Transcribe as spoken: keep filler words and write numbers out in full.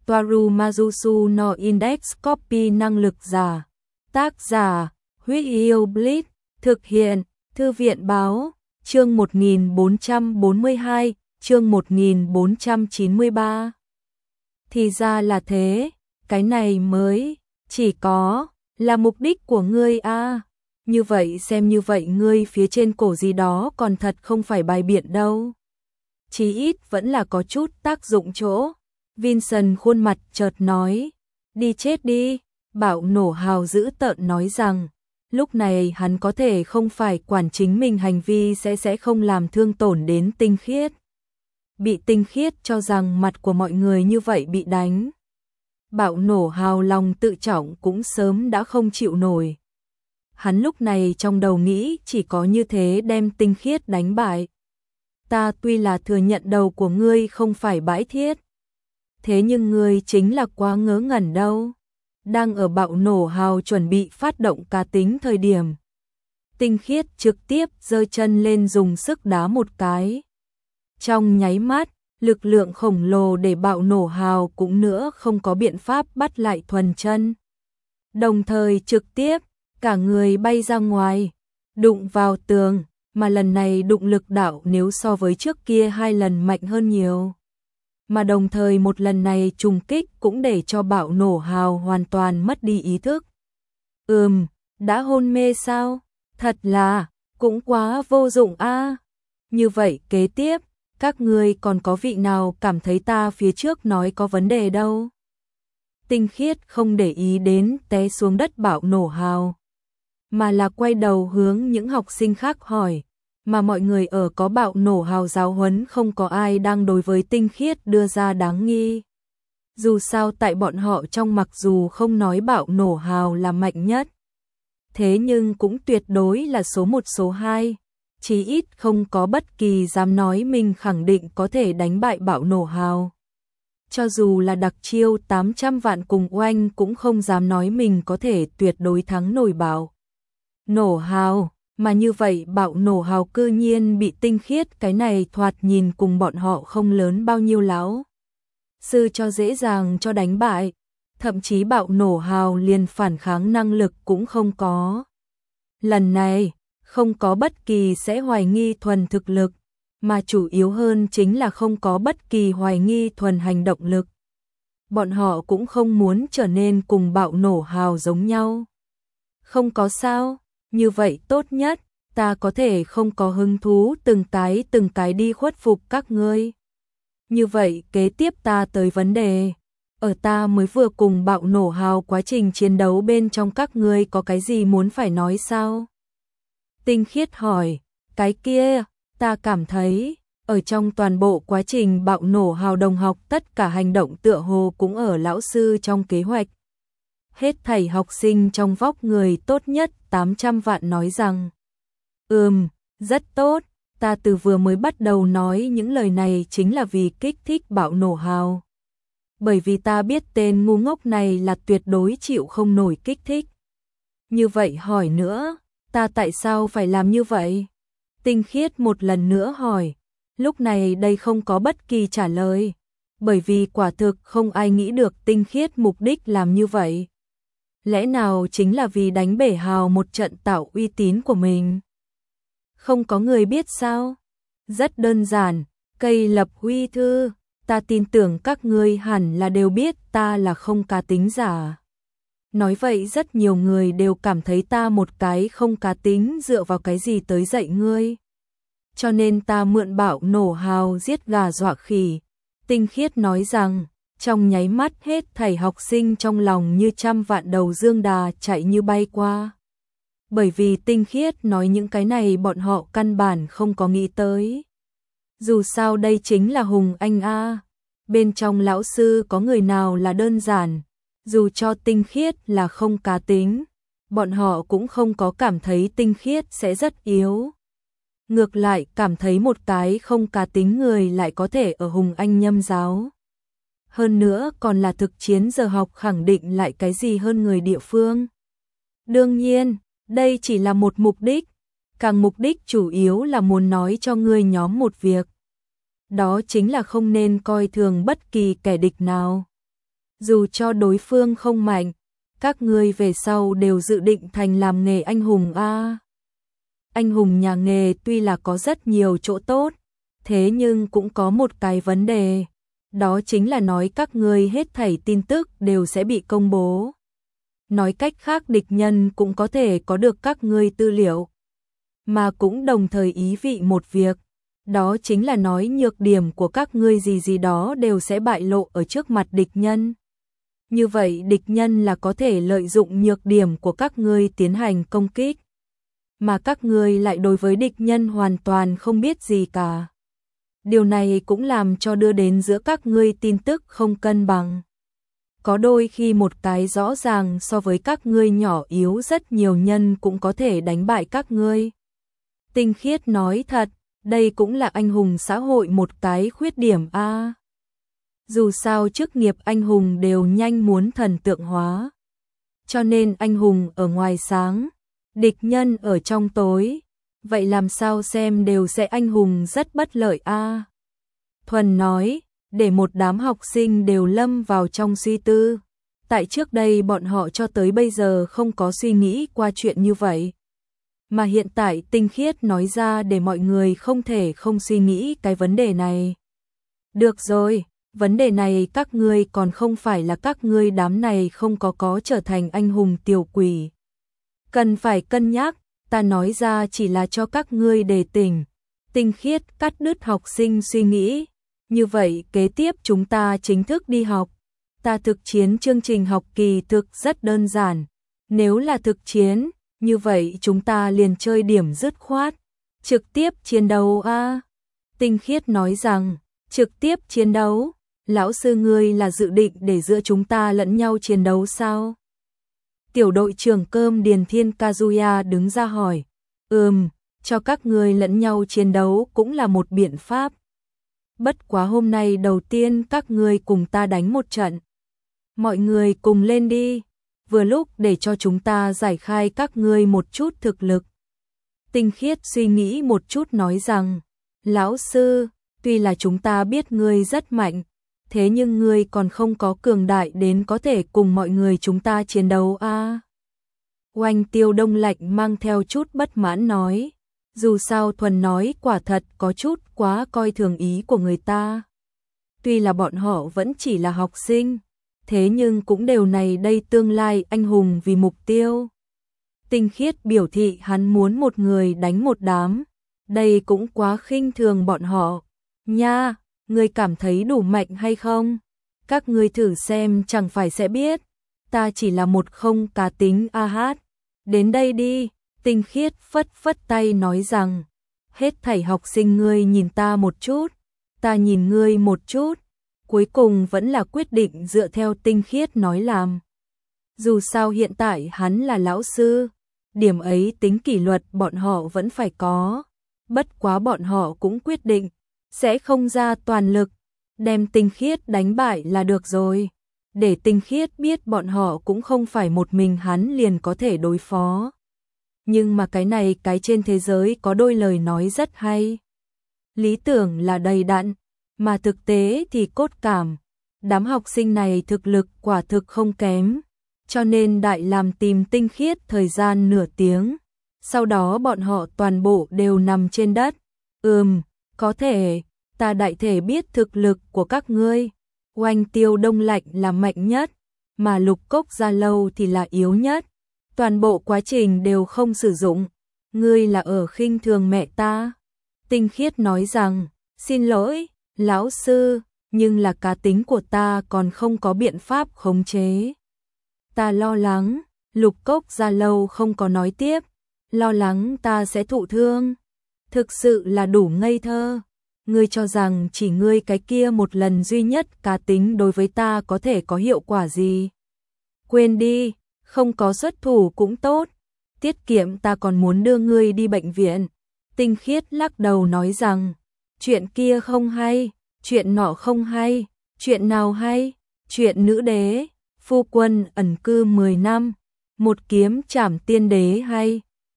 Toaru Majusu no Index Copy năng lực giả. Tác giả, Huyết Yêu Blitz, thực hiện, Thư viện báo, chương một nghìn bốn trăm bốn mươi hai, chương một nghìn bốn trăm chín mươi ba. Thì ra là thế, cái này mới, chỉ có, là mục đích của ngươi a. Như vậy xem như vậy ngươi phía trên cổ gì đó còn thật không phải bài biện đâu. Chí ít vẫn là có chút tác dụng chỗ. Vincent khuôn mặt chợt nói, đi chết đi, Bạo Nổ Hào dữ tợn nói rằng, lúc này hắn có thể không phải quản chính mình hành vi sẽ sẽ không làm thương tổn đến Tinh Khiết. Bị Tinh Khiết cho rằng mặt của mọi người như vậy bị đánh. Bạo Nổ Hào lòng tự trọng cũng sớm đã không chịu nổi. Hắn lúc này trong đầu nghĩ chỉ có như thế đem Tinh Khiết đánh bại. Ta tuy là thừa nhận đầu của ngươi không phải bãi thiết, thế nhưng ngươi chính là quá ngớ ngẩn đâu. Đang ở Bạo Nổ Hào chuẩn bị phát động cá tính thời điểm, Tinh Khiết trực tiếp giơ chân lên dùng sức đá một cái. Trong nháy mắt, lực lượng khổng lồ để Bạo Nổ Hào cũng nữa không có biện pháp bắt lại thuần chân. Đồng thời trực tiếp, cả người bay ra ngoài, đụng vào tường, mà lần này đụng lực đạo nếu so với trước kia hai lần mạnh hơn nhiều. Mà đồng thời một lần này trùng kích cũng để cho Bạo Nổ Hào hoàn toàn mất đi ý thức. Ừm, đã hôn mê sao? Thật là, cũng quá vô dụng a. Như vậy kế tiếp, các ngươi còn có vị nào cảm thấy ta phía trước nói có vấn đề đâu? Tinh Khiết không để ý đến té xuống đất Bạo Nổ Hào, mà là quay đầu hướng những học sinh khác hỏi, mà mọi người ở có Bạo Nổ Hào giáo huấn không có ai đang đối với Tinh Khiết đưa ra đáng nghi. Dù sao tại bọn họ trong mặc dù không nói Bạo Nổ Hào là mạnh nhất, thế nhưng cũng tuyệt đối là số một số hai, chí ít không có bất kỳ dám nói mình khẳng định có thể đánh bại Bạo Nổ Hào. Cho dù là đặc chiêu tám trăm vạn cùng oanh cũng không dám nói mình có thể tuyệt đối thắng nổi Bạo Nổ Hào. Mà như vậy Bạo Nổ Hào cư nhiên bị Tinh Khiết cái này thoạt nhìn cùng bọn họ không lớn bao nhiêu lão sư cho dễ dàng cho đánh bại, thậm chí Bạo Nổ Hào liền phản kháng năng lực cũng không có. Lần này, không có bất kỳ sẽ hoài nghi thuần thực lực, mà chủ yếu hơn chính là không có bất kỳ hoài nghi thuần hành động lực. Bọn họ cũng không muốn trở nên cùng Bạo Nổ Hào giống nhau. Không có sao. Như vậy tốt nhất, ta có thể không có hứng thú từng cái từng cái đi khuất phục các ngươi. Như vậy kế tiếp ta tới vấn đề. Ở ta mới vừa cùng Bạo Nổ Hào quá trình chiến đấu bên trong các ngươi có cái gì muốn phải nói sao? Tinh Khiết hỏi, cái kia, ta cảm thấy, ở trong toàn bộ quá trình Bạo Nổ Hào đồng học tất cả hành động tựa hồ cũng ở lão sư trong kế hoạch. Hết thảy học sinh trong vóc người tốt nhất tám trăm vạn nói rằng, ừm, rất tốt, ta từ vừa mới bắt đầu nói những lời này chính là vì kích thích Bạo Nổ Hào. Bởi vì ta biết tên ngu ngốc này là tuyệt đối chịu không nổi kích thích. Như vậy hỏi nữa, ta tại sao phải làm như vậy? Tinh Khiết một lần nữa hỏi, lúc này đây không có bất kỳ trả lời, bởi vì quả thực không ai nghĩ được Tinh Khiết mục đích làm như vậy. Lẽ nào chính là vì đánh bể Hào một trận tạo uy tín của mình? Không có người biết sao? Rất đơn giản, cây lập huy thư, ta tin tưởng các ngươi hẳn là đều biết ta là không cá tính giả. Nói vậy rất nhiều người đều cảm thấy ta một cái không cá tính dựa vào cái gì tới dạy ngươi. Cho nên ta mượn Bạo Nổ Hào giết gà dọa khỉ. Tinh Khiết nói rằng, trong nháy mắt hết thảy học sinh trong lòng như trăm vạn đầu dương đà chạy như bay qua. Bởi vì Tinh Khiết nói những cái này bọn họ căn bản không có nghĩ tới. Dù sao đây chính là Hùng Anh A. Bên trong lão sư có người nào là đơn giản, dù cho Tinh Khiết là không cá tính, bọn họ cũng không có cảm thấy Tinh Khiết sẽ rất yếu. Ngược lại cảm thấy một cái không cá tính người lại có thể ở Hùng Anh nhâm giáo. Hơn nữa còn là thực chiến giờ học khẳng định lại cái gì hơn người địa phương. Đương nhiên, đây chỉ là một mục đích, càng mục đích chủ yếu là muốn nói cho ngươi nhóm một việc. Đó chính là không nên coi thường bất kỳ kẻ địch nào. Dù cho đối phương không mạnh, các ngươi về sau đều dự định thành làm nghề anh hùng a. À. Anh hùng nhà nghề tuy là có rất nhiều chỗ tốt, thế nhưng cũng có một cái vấn đề, đó chính là nói các ngươi hết thảy tin tức đều sẽ bị công bố. Nói cách khác địch nhân cũng có thể có được các ngươi tư liệu, mà cũng đồng thời ý vị một việc, đó chính là nói nhược điểm của các ngươi gì gì đó đều sẽ bại lộ ở trước mặt địch nhân. Như vậy địch nhân là có thể lợi dụng nhược điểm của các ngươi tiến hành công kích, mà các ngươi lại đối với địch nhân hoàn toàn không biết gì cả. Điều này cũng làm cho đưa đến giữa các ngươi tin tức không cân bằng. Có đôi khi một cái rõ ràng so với các ngươi nhỏ yếu rất nhiều nhân cũng có thể đánh bại các ngươi. Tinh Khiết nói thật, đây cũng là anh hùng xã hội một cái khuyết điểm a. À. Dù sao chức nghiệp anh hùng đều nhanh muốn thần tượng hóa, cho nên anh hùng ở ngoài sáng, địch nhân ở trong tối, vậy làm sao xem đều sẽ anh hùng rất bất lợi a. À. Thuần nói, để một đám học sinh đều lâm vào trong suy tư. Tại trước đây bọn họ cho tới bây giờ không có suy nghĩ qua chuyện như vậy. Mà hiện tại Tinh Khiết nói ra để mọi người không thể không suy nghĩ cái vấn đề này. Được rồi, vấn đề này các ngươi còn không phải là các ngươi đám này không có có trở thành anh hùng tiểu quỷ. Cần phải cân nhắc, ta nói ra chỉ là cho các ngươi đề tỉnh. Tinh Khiết cắt đứt học sinh suy nghĩ. Như vậy kế tiếp chúng ta chính thức đi học. Ta thực chiến chương trình học kỳ thực rất đơn giản. Nếu là thực chiến, như vậy chúng ta liền chơi điểm dứt khoát. Trực tiếp chiến đấu a. À. Tinh Khiết nói rằng, trực tiếp chiến đấu, lão sư ngươi là dự định để giữa chúng ta lẫn nhau chiến đấu sao? Tiểu đội trưởng Cơm Điền Thiên Kazuya đứng ra hỏi, ừm, cho các ngươi lẫn nhau chiến đấu cũng là một biện pháp. Bất quá hôm nay đầu tiên các ngươi cùng ta đánh một trận. Mọi người cùng lên đi, vừa lúc để cho chúng ta giải khai các ngươi một chút thực lực. Tinh Khiết suy nghĩ một chút nói rằng, lão sư, tuy là chúng ta biết ngươi rất mạnh, thế nhưng ngươi còn không có cường đại đến có thể cùng mọi người chúng ta chiến đấu a. À. Oanh Tiêu Đông Lạnh mang theo chút bất mãn nói, dù sao Thuần nói quả thật có chút quá coi thường ý của người ta. Tuy là bọn họ vẫn chỉ là học sinh, thế nhưng cũng đều này đây tương lai anh hùng vì mục tiêu. Tinh Khiết biểu thị hắn muốn một người đánh một đám, đây cũng quá khinh thường bọn họ. Nha, ngươi cảm thấy đủ mạnh hay không? Các ngươi thử xem chẳng phải sẽ biết, ta chỉ là một không cá tính a hát. Đến đây đi. Tinh Khiết phất phất tay nói rằng, hết thảy học sinh ngươi nhìn ta một chút, ta nhìn ngươi một chút, cuối cùng vẫn là quyết định dựa theo Tinh Khiết nói làm. Dù sao hiện tại hắn là lão sư, điểm ấy tính kỷ luật bọn họ vẫn phải có, bất quá bọn họ cũng quyết định, sẽ không ra toàn lực, đem Tinh Khiết đánh bại là được rồi, để Tinh Khiết biết bọn họ cũng không phải một mình hắn liền có thể đối phó. Nhưng mà cái này cái trên thế giới có đôi lời nói rất hay. Lý tưởng là đầy đặn, mà thực tế thì cốt cảm. Đám học sinh này thực lực quả thực không kém, cho nên đại làm tìm Tinh Khiết thời gian nửa tiếng. Sau đó bọn họ toàn bộ đều nằm trên đất. Ừm, có thể, ta đại thể biết thực lực của các ngươi. Oanh Tiêu Đông Lạnh là mạnh nhất, mà Lục Cốc Gia Lâu thì là yếu nhất. Toàn bộ quá trình đều không sử dụng, ngươi là ở khinh thường mẹ ta. Tinh Khiết nói rằng, xin lỗi, lão sư, nhưng là cá tính của ta còn không có biện pháp khống chế. Ta lo lắng, Lục Cốc Gia Lâu không có nói tiếp, lo lắng ta sẽ thụ thương. Thực sự là đủ ngây thơ, ngươi cho rằng chỉ ngươi cái kia một lần duy nhất cá tính đối với ta có thể có hiệu quả gì. Quên đi. Không có xuất thủ cũng tốt, tiết kiệm ta còn muốn đưa ngươi đi bệnh viện. Tinh Khiết lắc đầu nói rằng, chuyện kia không hay, chuyện nọ không hay, chuyện nào hay, chuyện nữ đế, phu quân ẩn cư mười năm, một kiếm trảm tiên đế hay.